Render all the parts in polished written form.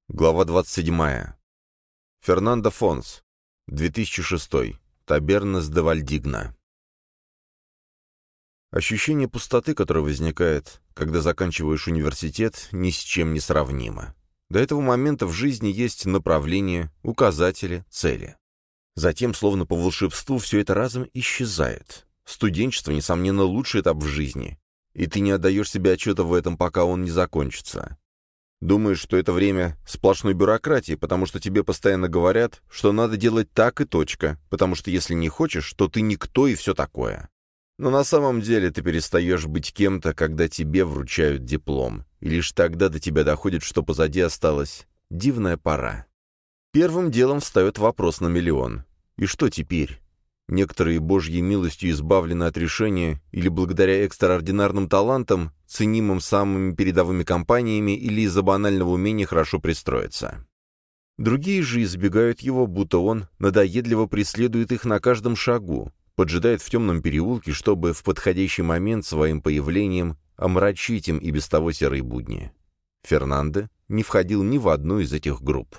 Глава 27. Фернандо Фонс. 2006. Табернас де Вальдигна. Ощущение пустоты, которое возникает, когда заканчиваешь университет, ни с чем не сравнимо. До этого момента в жизни есть направления, указатели, цели. Затем, словно по волшебству, все это разом исчезает. Студенчество, несомненно, лучший этап в жизни, и ты не отдаешь себе отчета в этом, пока он не закончится. Думаешь, что это время сплошной бюрократии, потому что тебе постоянно говорят, что надо делать так и точка, потому что если не хочешь, то ты никто и все такое. Но на самом деле ты перестаешь быть кем-то, когда тебе вручают диплом, и лишь тогда до тебя доходит, что позади осталась дивная пора. Первым делом встает вопрос на миллион. И что теперь? Некоторые Божьей милостью избавлены от решения или благодаря экстраординарным талантам, ценимым самыми передовыми компаниями или из-за банального умения хорошо пристроиться. Другие же избегают его, будто он надоедливо преследует их на каждом шагу, поджидает в темном переулке, чтобы в подходящий момент своим появлением омрачить им и без того серые будни. Фернандо не входил ни в одну из этих групп.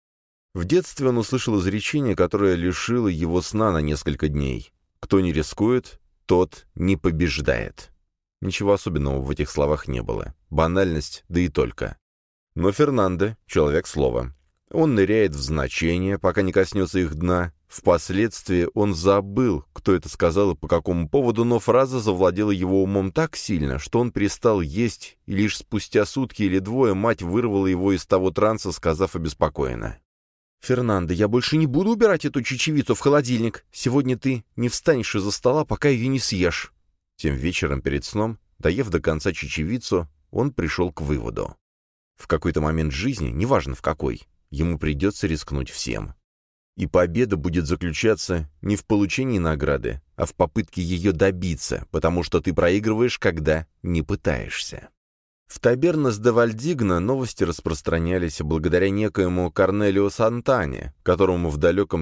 В детстве он услышал изречение, которое лишило его сна на несколько дней. «Кто не рискует, тот не побеждает». Ничего особенного в этих словах не было. Банальность, да и только. Но Фернандо — человек слова. Он ныряет в значения, пока не коснется их дна. Впоследствии он забыл, кто это сказал и по какому поводу, но фраза завладела его умом так сильно, что он перестал есть, и лишь спустя сутки или двое мать вырвала его из того транса, сказав обеспокоенно: «Фернандо, я больше не буду убирать эту чечевицу в холодильник. Сегодня ты не встанешь из-за стола, пока ее не съешь». Тем вечером перед сном, доев до конца чечевицу, он пришел к выводу. В какой-то момент жизни, неважно в какой, ему придется рискнуть всем. И победа будет заключаться не в получении награды, а в попытке ее добиться, потому что ты проигрываешь, когда не пытаешься. В Табернас де Вальдигна новости распространялись благодаря некоему Корнелио Сантане, которому в далеком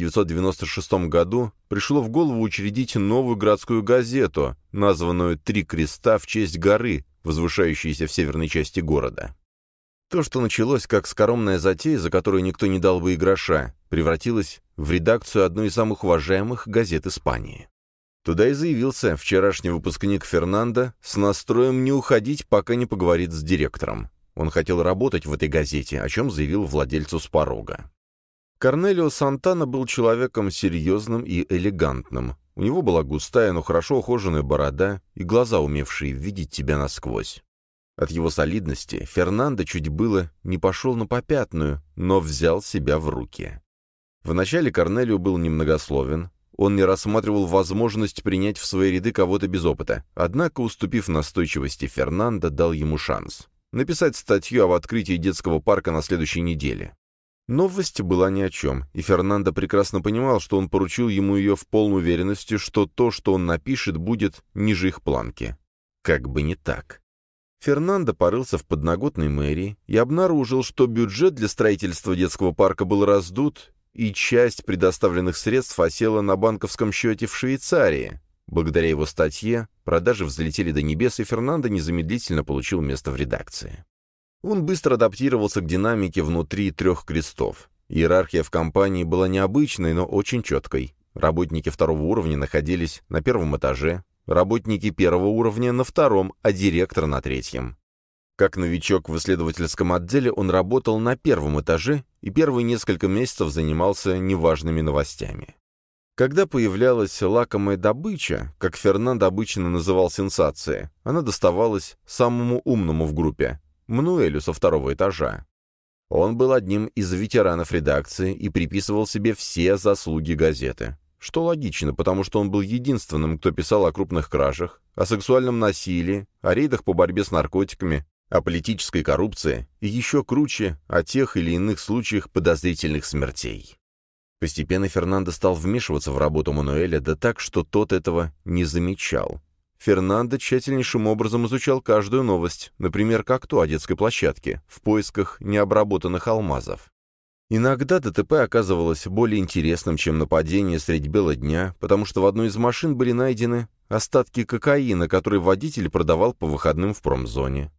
1996 году пришло в голову учредить новую городскую газету, названную «Три креста» в честь горы, возвышающейся в северной части города. То, что началось как скоромная затея, за которую никто не дал бы и гроша, превратилось в редакцию одной из самых уважаемых газет Испании. Туда и заявился вчерашний выпускник Фернандо с настроем не уходить, пока не поговорит с директором. Он хотел работать в этой газете, о чем заявил владельцу с порога. Корнелио Сантана был человеком серьезным и элегантным. У него была густая, но хорошо ухоженная борода и глаза, умевшие видеть тебя насквозь. От его солидности Фернандо чуть было не пошел на попятную, но взял себя в руки. Вначале Корнелио был немногословен. Он не рассматривал возможность принять в свои ряды кого-то без опыта, однако, уступив настойчивости Фернандо, дал ему шанс написать статью об открытии детского парка на следующей неделе. Новость была ни о чем, и Фернандо прекрасно понимал, что он поручил ему ее в полной уверенности, что то, что он напишет, будет ниже их планки. Как бы не так. Фернандо порылся в подноготной мэрии и обнаружил, что бюджет для строительства детского парка был раздут, и часть предоставленных средств осела на банковском счете в Швейцарии. Благодаря его статье продажи взлетели до небес, и Фернандо незамедлительно получил место в редакции. Он быстро адаптировался к динамике внутри трех крестов. Иерархия в компании была необычной, но очень четкой. Работники второго уровня находились на первом этаже, работники первого уровня на втором, а директор на третьем. Как новичок в исследовательском отделе он работал на первом этаже и первые несколько месяцев занимался неважными новостями. Когда появлялась лакомая добыча, как Фернандо обычно называл сенсации, она доставалась самому умному в группе — Мануэлю со второго этажа. Он был одним из ветеранов редакции и приписывал себе все заслуги газеты. Что логично, потому что он был единственным, кто писал о крупных кражах, о сексуальном насилии, о рейдах по борьбе с наркотиками, о политической коррупции и еще круче о тех или иных случаях подозрительных смертей. Постепенно Фернандо стал вмешиваться в работу Мануэля, да так, что тот этого не замечал. Фернандо тщательнейшим образом изучал каждую новость, например, как то о детской площадке, в поисках необработанных алмазов. Иногда ДТП оказывалось более интересным, чем нападение средь бела дня, потому что в одной из машин были найдены остатки кокаина, который водитель продавал по выходным в промзоне.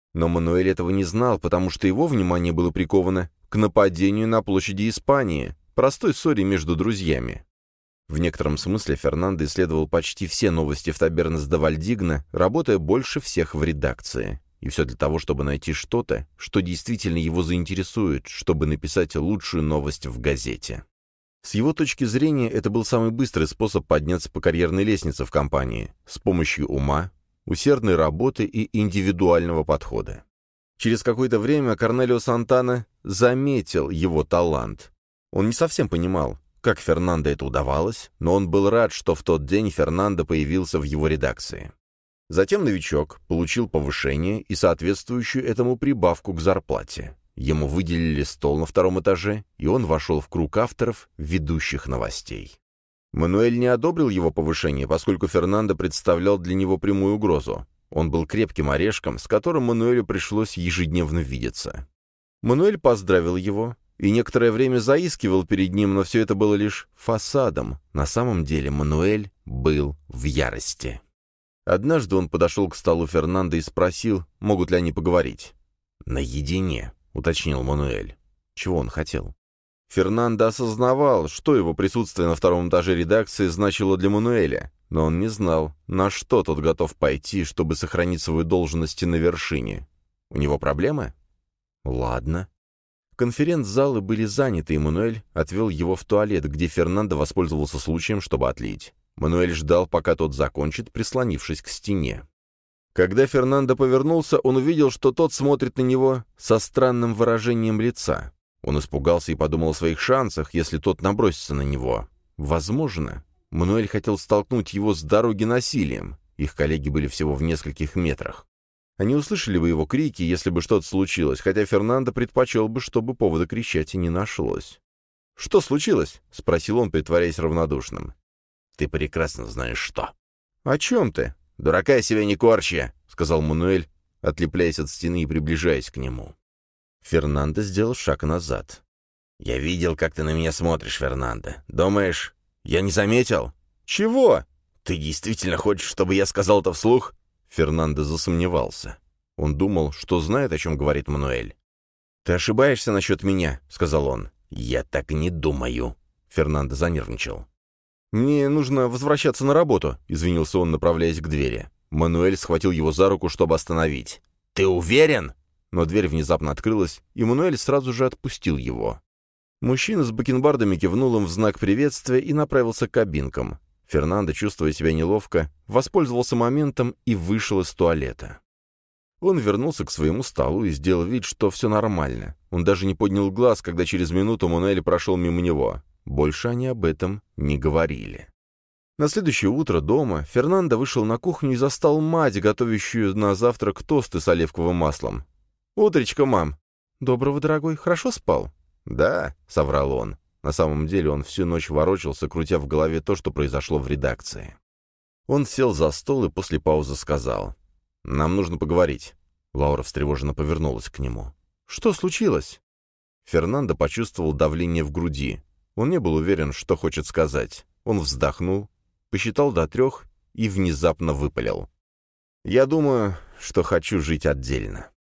Но Мануэль этого не знал, потому что его внимание было приковано к нападению на площади Испании, простой ссоре между друзьями. В некотором смысле Фернандо исследовал почти все новости в Табернес де Вальдигна, работая больше всех в редакции. И все для того, чтобы найти что-то, что действительно его заинтересует, чтобы написать лучшую новость в газете. С его точки зрения, это был самый быстрый способ подняться по карьерной лестнице в компании, с помощью ума, усердной работы и индивидуального подхода. Через какое-то время Корнелио Сантана заметил его талант. Он не совсем понимал, как Фернандо это удавалось, но он был рад, что в тот день Фернандо появился в его редакции. Затем новичок получил повышение и соответствующую этому прибавку к зарплате. Ему выделили стол на втором этаже, и он вошел в круг авторов, ведущих новостей. Мануэль не одобрил его повышение, поскольку Фернандо представлял для него прямую угрозу. Он был крепким орешком, с которым Мануэлю пришлось ежедневно видеться. Мануэль поздравил его и некоторое время заискивал перед ним, но все это было лишь фасадом. На самом деле Мануэль был в ярости. Однажды он подошел к столу Фернандо и спросил, могут ли они поговорить. «Наедине», — уточнил Мануэль. Чего он хотел? Фернандо осознавал, что его присутствие на втором этаже редакции значило для Мануэля, но он не знал, на что тот готов пойти, чтобы сохранить свою должность на вершине. У него проблемы? Ладно. Конференц-залы были заняты, и Мануэль отвел его в туалет, где Фернандо воспользовался случаем, чтобы отлить. Мануэль ждал, пока тот закончит, прислонившись к стене. Когда Фернандо повернулся, он увидел, что тот смотрит на него со странным выражением лица. Он испугался и подумал о своих шансах, если тот набросится на него. Возможно, Мануэль хотел столкнуть его с дороги насилием. Их коллеги были всего в нескольких метрах. Они услышали бы его крики, если бы что-то случилось, хотя Фернандо предпочел бы, чтобы повода кричать и не нашлось. «Что случилось?» — спросил он, притворяясь равнодушным. «Ты прекрасно знаешь, что». «О чем ты?» «Дурака из себя не корчи», — сказал Мануэль, отлепляясь от стены и приближаясь к нему. Фернандо сделал шаг назад. «Я видел, как ты на меня смотришь, Фернандо. Думаешь, я не заметил?» «Чего? Ты действительно хочешь, чтобы я сказал это вслух?» Фернандо засомневался. Он думал, что знает, о чем говорит Мануэль. «Ты ошибаешься насчет меня», — сказал он. «Я так не думаю». Фернандо занервничал. «Мне нужно возвращаться на работу», — извинился он, направляясь к двери. Мануэль схватил его за руку, чтобы остановить. «Ты уверен?» Но дверь внезапно открылась, и Мануэль сразу же отпустил его. Мужчина с бакенбардами кивнул им в знак приветствия и направился к кабинкам. Фернандо, чувствуя себя неловко, воспользовался моментом и вышел из туалета. Он вернулся к своему столу и сделал вид, что все нормально. Он даже не поднял глаз, когда через минуту Мануэль прошел мимо него. Больше они об этом не говорили. На следующее утро дома Фернандо вышел на кухню и застал мать, готовящую на завтрак тосты с оливковым маслом. «Утречко, мам!» «Доброго, дорогой, хорошо спал?» «Да», — соврал он. На самом деле он всю ночь ворочался, крутя в голове то, что произошло в редакции. Он сел за стол и после паузы сказал: «Нам нужно поговорить». Лаура встревоженно повернулась к нему. «Что случилось?» Фернандо почувствовал давление в груди. Он не был уверен, что хочет сказать. Он вздохнул, посчитал до 3 и внезапно выпалил: «Я думаю, что хочу жить отдельно».